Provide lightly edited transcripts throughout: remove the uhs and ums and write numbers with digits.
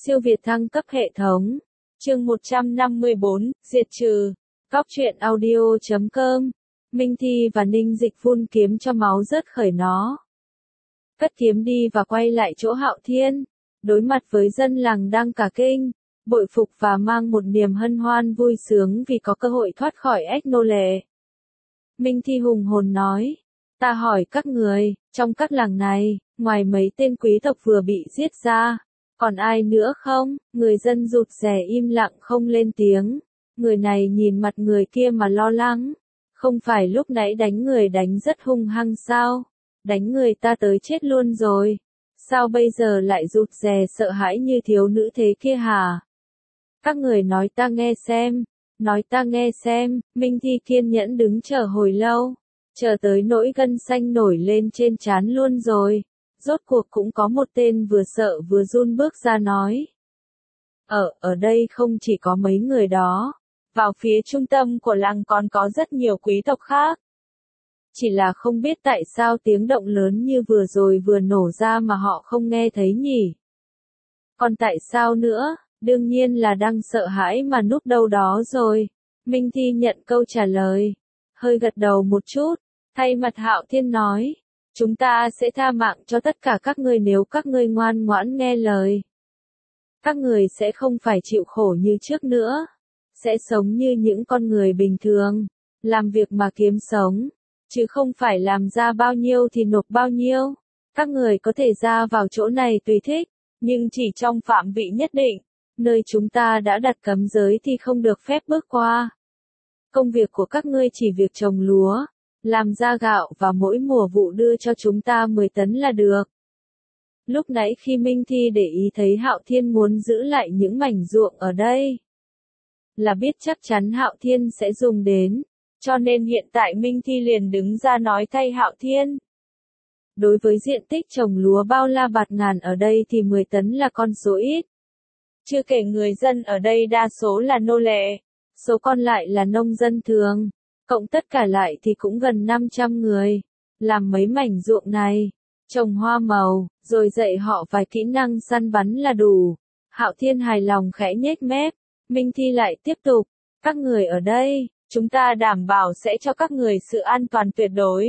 Siêu việt thăng cấp hệ thống. Chương 154, diệt trừ. Cóc truyện audio.com. Minh Thi và Ninh Dịch vun kiếm cho máu rớt khởi nó. Cất kiếm đi và quay lại chỗ Hạo Thiên. Đối mặt với dân làng đang cả kinh, bội phục và mang một niềm hân hoan vui sướng vì có cơ hội thoát khỏi ách nô lệ. Minh Thi hùng hồn nói, ta hỏi các người, trong các làng này, ngoài mấy tên quý tộc vừa bị giết ra, còn ai nữa không? Người dân rụt rè im lặng không lên tiếng. Người này nhìn mặt người kia mà lo lắng. Không phải lúc nãy đánh người đánh rất hung hăng sao? Đánh người ta tới chết luôn rồi. Sao bây giờ lại rụt rè sợ hãi như thiếu nữ thế kia hả? Các người nói ta nghe xem. Nói ta nghe xem. Minh Thi kiên nhẫn đứng chờ hồi lâu. Chờ tới nỗi gân xanh nổi lên trên trán luôn rồi. Rốt cuộc cũng có một tên vừa sợ vừa run bước ra nói. Ở đây không chỉ có mấy người đó. Vào phía trung tâm của làng còn có rất nhiều quý tộc khác. Chỉ là không biết tại sao tiếng động lớn như vừa rồi vừa nổ ra mà họ không nghe thấy nhỉ. Còn tại sao nữa? Đương nhiên là đang sợ hãi mà núp đâu đó rồi. Minh Thi nhận câu trả lời. Hơi gật đầu một chút. Thay mặt Hạo Thiên nói. Chúng ta sẽ tha mạng cho tất cả các ngươi nếu các ngươi ngoan ngoãn nghe lời. Các người sẽ không phải chịu khổ như trước nữa. Sẽ sống như những con người bình thường. Làm việc mà kiếm sống. Chứ không phải làm ra bao nhiêu thì nộp bao nhiêu. Các người có thể ra vào chỗ này tùy thích. Nhưng chỉ trong phạm vị nhất định. Nơi chúng ta đã đặt cấm giới thì không được phép bước qua. Công việc của các ngươi chỉ việc trồng lúa. Làm ra gạo và mỗi mùa vụ đưa cho chúng ta 10 tấn là được. Lúc nãy khi Minh Thi để ý thấy Hạo Thiên muốn giữ lại những mảnh ruộng ở đây. Là biết chắc chắn Hạo Thiên sẽ dùng đến. Cho nên hiện tại Minh Thi liền đứng ra nói thay Hạo Thiên. Đối với diện tích trồng lúa bao la bạt ngàn ở đây thì 10 tấn là con số ít. Chưa kể người dân ở đây đa số là nô lệ. Số còn lại là nông dân thường. Cộng tất cả lại thì cũng gần 500 người. Làm mấy mảnh ruộng này. Trồng hoa màu, rồi dạy họ vài kỹ năng săn bắn là đủ. Hạo Thiên hài lòng khẽ nhếch mép. Minh Thi lại tiếp tục. Các người ở đây, chúng ta đảm bảo sẽ cho các người sự an toàn tuyệt đối.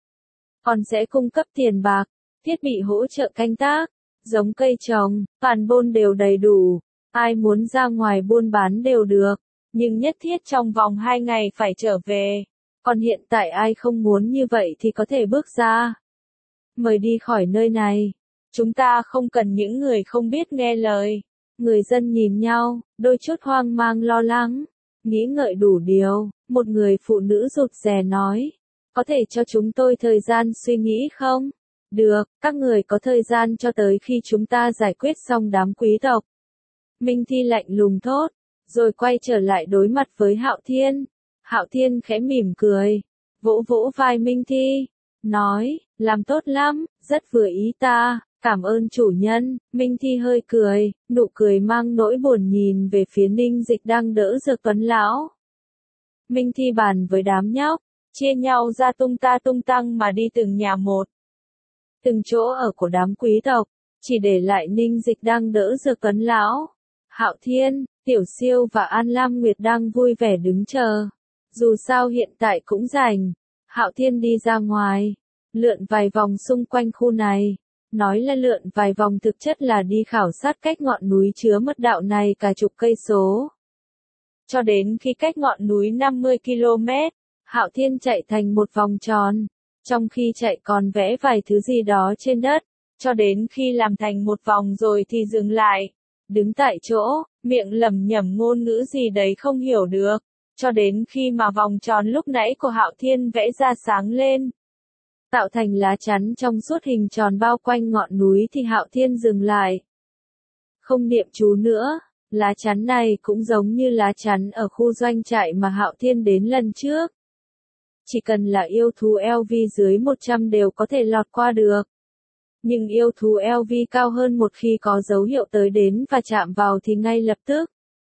Còn sẽ cung cấp tiền bạc, thiết bị hỗ trợ canh tác, giống cây trồng, toàn bôn đều đầy đủ. Ai muốn ra ngoài buôn bán đều được. Nhưng nhất thiết trong vòng 2 ngày phải trở về. Còn hiện tại ai không muốn như vậy thì có thể bước ra. Mời đi khỏi nơi này. Chúng ta không cần những người không biết nghe lời. Người dân nhìn nhau, đôi chút hoang mang lo lắng. Nghĩ ngợi đủ điều, một người phụ nữ rụt rè nói. Có thể cho chúng tôi thời gian suy nghĩ không? Được, các người có thời gian cho tới khi chúng ta giải quyết xong đám quý tộc. Minh Thi lạnh lùng thốt. Rồi quay trở lại đối mặt với Hạo Thiên. Hạo Thiên khẽ mỉm cười. Vỗ vỗ vai Minh Thi. Nói, làm tốt lắm, rất vừa ý ta, cảm ơn chủ nhân. Minh Thi hơi cười, nụ cười mang nỗi buồn nhìn về phía Ninh Dịch đang đỡ Dược Tuấn Lão. Minh Thi bàn với đám nhóc, chia nhau ra tung ta tung tăng mà đi từng nhà một. Từng chỗ ở của đám quý tộc, chỉ để lại Ninh Dịch đang đỡ Dược Tuấn Lão. Hạo Thiên, Tiểu Siêu và An Lam Nguyệt đang vui vẻ đứng chờ. Dù sao hiện tại cũng rảnh. Hạo Thiên đi ra ngoài, lượn vài vòng xung quanh khu này. Nói là lượn vài vòng thực chất là đi khảo sát cách ngọn núi chứa mật đạo này cả chục cây số. Cho đến khi cách ngọn núi 50 km, Hạo Thiên chạy thành một vòng tròn. Trong khi chạy còn vẽ vài thứ gì đó trên đất. Cho đến khi làm thành một vòng rồi thì dừng lại. Đứng tại chỗ, miệng lẩm nhẩm ngôn ngữ gì đấy không hiểu được. Cho đến khi mà vòng tròn lúc nãy của Hạo Thiên vẽ ra sáng lên. Tạo thành lá chắn trong suốt hình tròn bao quanh ngọn núi thì Hạo Thiên dừng lại. Không niệm chú nữa, lá chắn này cũng giống như lá chắn ở khu doanh trại mà Hạo Thiên đến lần trước. Chỉ cần là yêu thú LV dưới 100 đều có thể lọt qua được. Nhưng yêu thú LV cao hơn một khi có dấu hiệu tới đến và chạm vào thì ngay lập tức.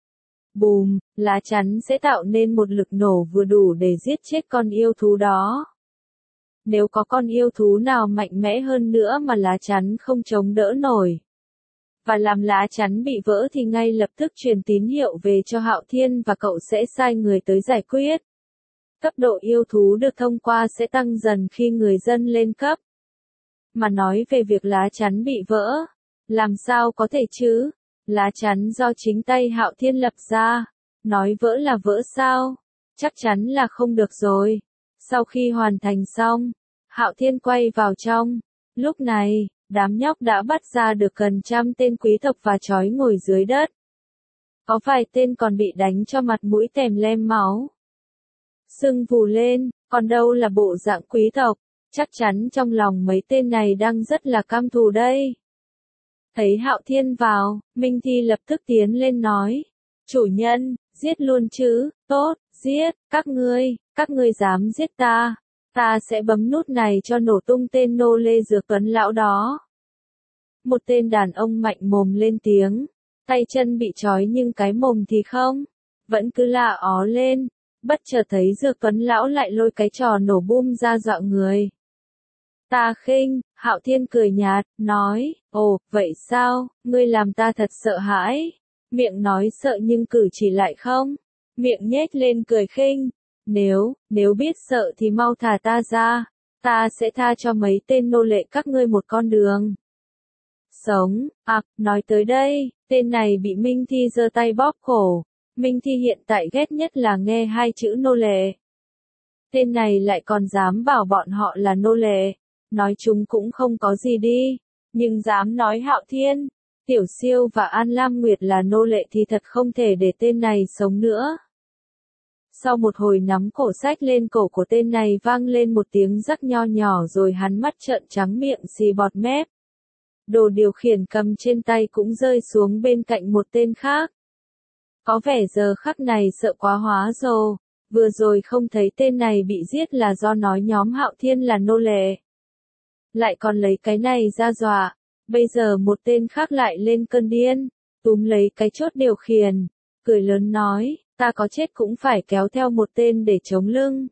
Bùm, lá chắn sẽ tạo nên một lực nổ vừa đủ để giết chết con yêu thú đó. Nếu có con yêu thú nào mạnh mẽ hơn nữa mà lá chắn không chống đỡ nổi. và làm lá chắn bị vỡ thì ngay lập tức truyền tín hiệu về cho Hạo Thiên và cậu sẽ sai người tới giải quyết. Cấp độ yêu thú được thông qua sẽ tăng dần khi người dân lên cấp. Mà nói về việc lá chắn bị vỡ, làm sao có thể chứ? Lá chắn do chính tay Hạo Thiên lập ra, nói vỡ là vỡ sao? Chắc chắn là không được rồi. Sau khi hoàn thành xong, Hạo Thiên quay vào trong. Lúc này, đám nhóc đã bắt ra được gần 100 tên quý tộc và trói ngồi dưới đất. Có vài tên còn bị đánh cho mặt mũi tèm lem máu. Sưng vù lên, còn đâu là bộ dạng quý tộc, chắc chắn trong lòng mấy tên này đang rất là căm thù đây. Thấy Hạo Thiên vào, Minh Thi lập tức tiến lên nói. Chủ nhân, giết luôn chứ, tốt, giết, các ngươi dám giết ta sẽ bấm nút này cho nổ tung tên nô lê Dược Tuấn lão đó. Một tên đàn ông mạnh mồm lên tiếng, tay chân bị trói nhưng cái mồm thì không, vẫn cứ la ó lên, bất chợt thấy Dược Tuấn lão lại lôi cái trò nổ bum ra dọa người. Ta khinh, Hạo Thiên cười nhạt, nói, ồ, vậy sao, ngươi làm ta thật sợ hãi. Miệng nói sợ nhưng cử chỉ lại không. Miệng nhếch lên cười khinh. Nếu biết sợ thì mau thả ta ra. Ta sẽ tha cho mấy tên nô lệ các ngươi một con đường. Sống, nói tới đây, tên này bị Minh Thi giơ tay bóp cổ. Minh Thi hiện tại ghét nhất là nghe hai chữ nô lệ. Tên này lại còn dám bảo bọn họ là nô lệ. Nói chúng cũng không có gì đi, nhưng dám nói Hạo Thiên, Tiểu Siêu và An Lam Nguyệt là nô lệ thì thật không thể để tên này sống nữa. Sau một hồi nắm cổ xách lên cổ của tên này vang lên một tiếng rắc nho nhỏ rồi hắn mắt trợn trắng miệng xì bọt mép. Đồ điều khiển cầm trên tay cũng rơi xuống bên cạnh một tên khác. Có vẻ giờ khắc này sợ quá hóa rồi, vừa rồi không thấy tên này bị giết là do nói nhóm Hạo Thiên là nô lệ. Lại còn lấy cái này ra dọa, bây giờ một tên khác lại lên cơn điên, túm lấy cái chốt điều khiển, cười lớn nói, ta có chết cũng phải kéo theo một tên để chống lưng.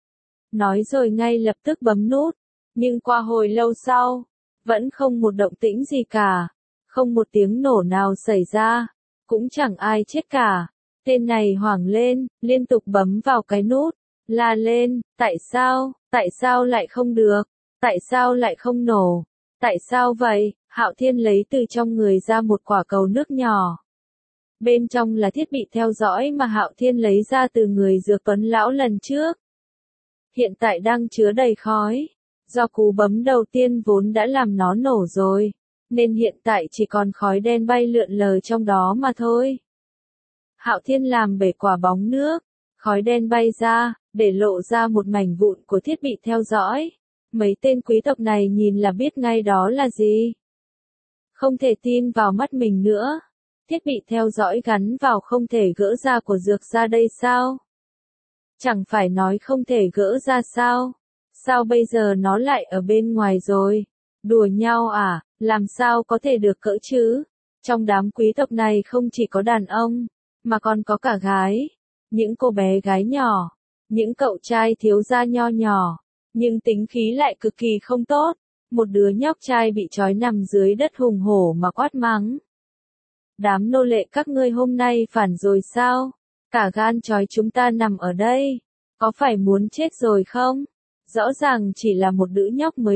Nói rồi ngay lập tức bấm nút, nhưng qua hồi lâu sau, vẫn không một động tĩnh gì cả, không một tiếng nổ nào xảy ra, cũng chẳng ai chết cả. Tên này hoảng lên, liên tục bấm vào cái nút, la lên, tại sao lại không được? Tại sao lại không nổ? Tại sao vậy? Hạo Thiên lấy từ trong người ra một quả cầu nước nhỏ. Bên trong là thiết bị theo dõi mà Hạo Thiên lấy ra từ người Dược Tuấn lão lần trước. Hiện tại đang chứa đầy khói. Do cú bấm đầu tiên vốn đã làm nó nổ rồi, nên hiện tại chỉ còn khói đen bay lượn lờ trong đó mà thôi. Hạo Thiên làm bể quả bóng nước, khói đen bay ra, để lộ ra một mảnh vụn của thiết bị theo dõi. Mấy tên quý tộc này nhìn là biết ngay đó là gì. Không thể tin vào mắt mình nữa. Thiết bị theo dõi gắn vào không thể gỡ ra của Dược ra đây sao? Chẳng phải nói không thể gỡ ra sao? Sao bây giờ nó lại ở bên ngoài rồi? Đùa nhau à? Làm sao có thể được cỡ chứ? Trong đám quý tộc này không chỉ có đàn ông, mà còn có cả gái. Những cô bé gái nhỏ, những cậu trai thiếu gia nho nhỏ. Nhưng tính khí lại cực kỳ không tốt. Một đứa nhóc trai bị trói nằm dưới đất hùng hổ mà quát mắng. Đám nô lệ các ngươi hôm nay phản rồi sao? Cả gan trói chúng ta nằm ở đây. Có phải muốn chết rồi không? Rõ ràng chỉ là một đứa nhóc mới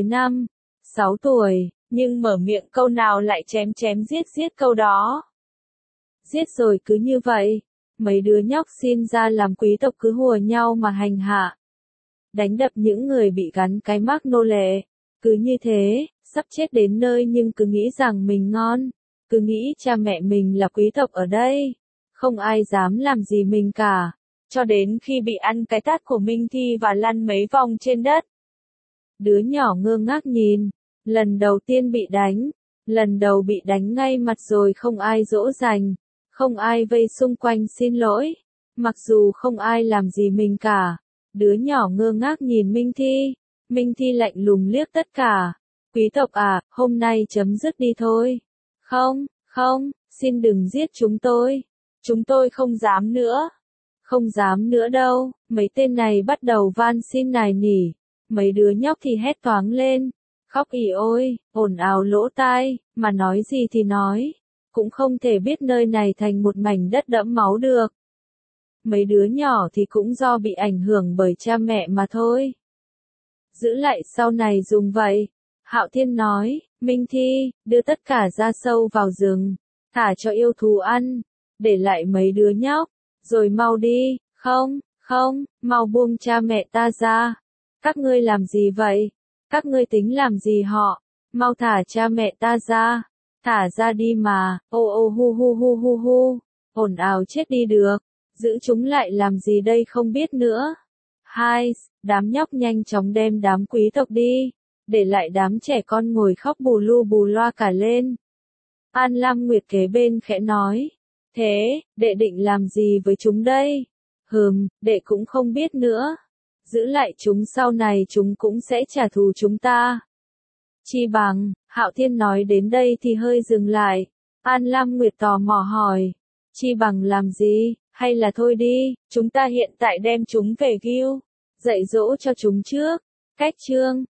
6 tuổi, nhưng mở miệng câu nào lại chém giết câu đó. Giết rồi cứ như vậy. Mấy đứa nhóc xin ra làm quý tộc cứ hùa nhau mà hành hạ. Đánh đập những người bị gắn cái mác nô lệ. Cứ như thế, sắp chết đến nơi nhưng cứ nghĩ rằng mình ngon. Cứ nghĩ cha mẹ mình là quý tộc ở đây. Không ai dám làm gì mình cả. Cho đến khi bị ăn cái tát của Minh Thi và lăn mấy vòng trên đất. Đứa nhỏ ngơ ngác nhìn. Lần đầu tiên bị đánh. Lần đầu bị đánh ngay mặt rồi không ai dỗ dành. Không ai vây xung quanh xin lỗi. Mặc dù không ai làm gì mình cả. Đứa nhỏ ngơ ngác nhìn Minh Thi. Minh Thi lạnh lùng liếc tất cả. Quý tộc à, hôm nay chấm dứt đi thôi. Không, xin đừng giết chúng tôi. Chúng tôi không dám nữa. Không dám nữa đâu. Mấy tên này bắt đầu van xin nài nỉ. Mấy đứa nhóc thì hét toáng lên. Khóc ỉ ôi, ồn ào lỗ tai, mà nói gì thì nói. cũng không thể biết nơi này thành một mảnh đất đẫm máu được. Mấy đứa nhỏ thì cũng do bị ảnh hưởng bởi cha mẹ mà thôi. Giữ lại sau này dùng vậy. Hạo Thiên nói, Minh Thi, đưa tất cả gia sâu vào rừng, thả cho yêu thú ăn, để lại mấy đứa nhóc, rồi mau đi, không, mau buông cha mẹ ta ra. Các ngươi làm gì vậy? Các ngươi tính làm gì họ? Mau thả cha mẹ ta ra. Thả ra đi mà, ô hu, ồn ào chết đi được. Giữ chúng lại làm gì đây không biết nữa. Hai, đám nhóc nhanh chóng đem đám quý tộc đi, để lại đám trẻ con ngồi khóc bù lu bù loa cả lên. An Lam Nguyệt kế bên khẽ nói, thế, đệ định làm gì với chúng đây? Đệ cũng không biết nữa. Giữ lại chúng sau này chúng cũng sẽ trả thù chúng ta. Chi bằng, Hạo Thiên nói đến đây thì hơi dừng lại. An Lam Nguyệt tò mò hỏi, Chi bằng làm gì, hay là thôi đi, chúng ta hiện tại đem chúng về Gil, dạy dỗ cho chúng trước. Cách chương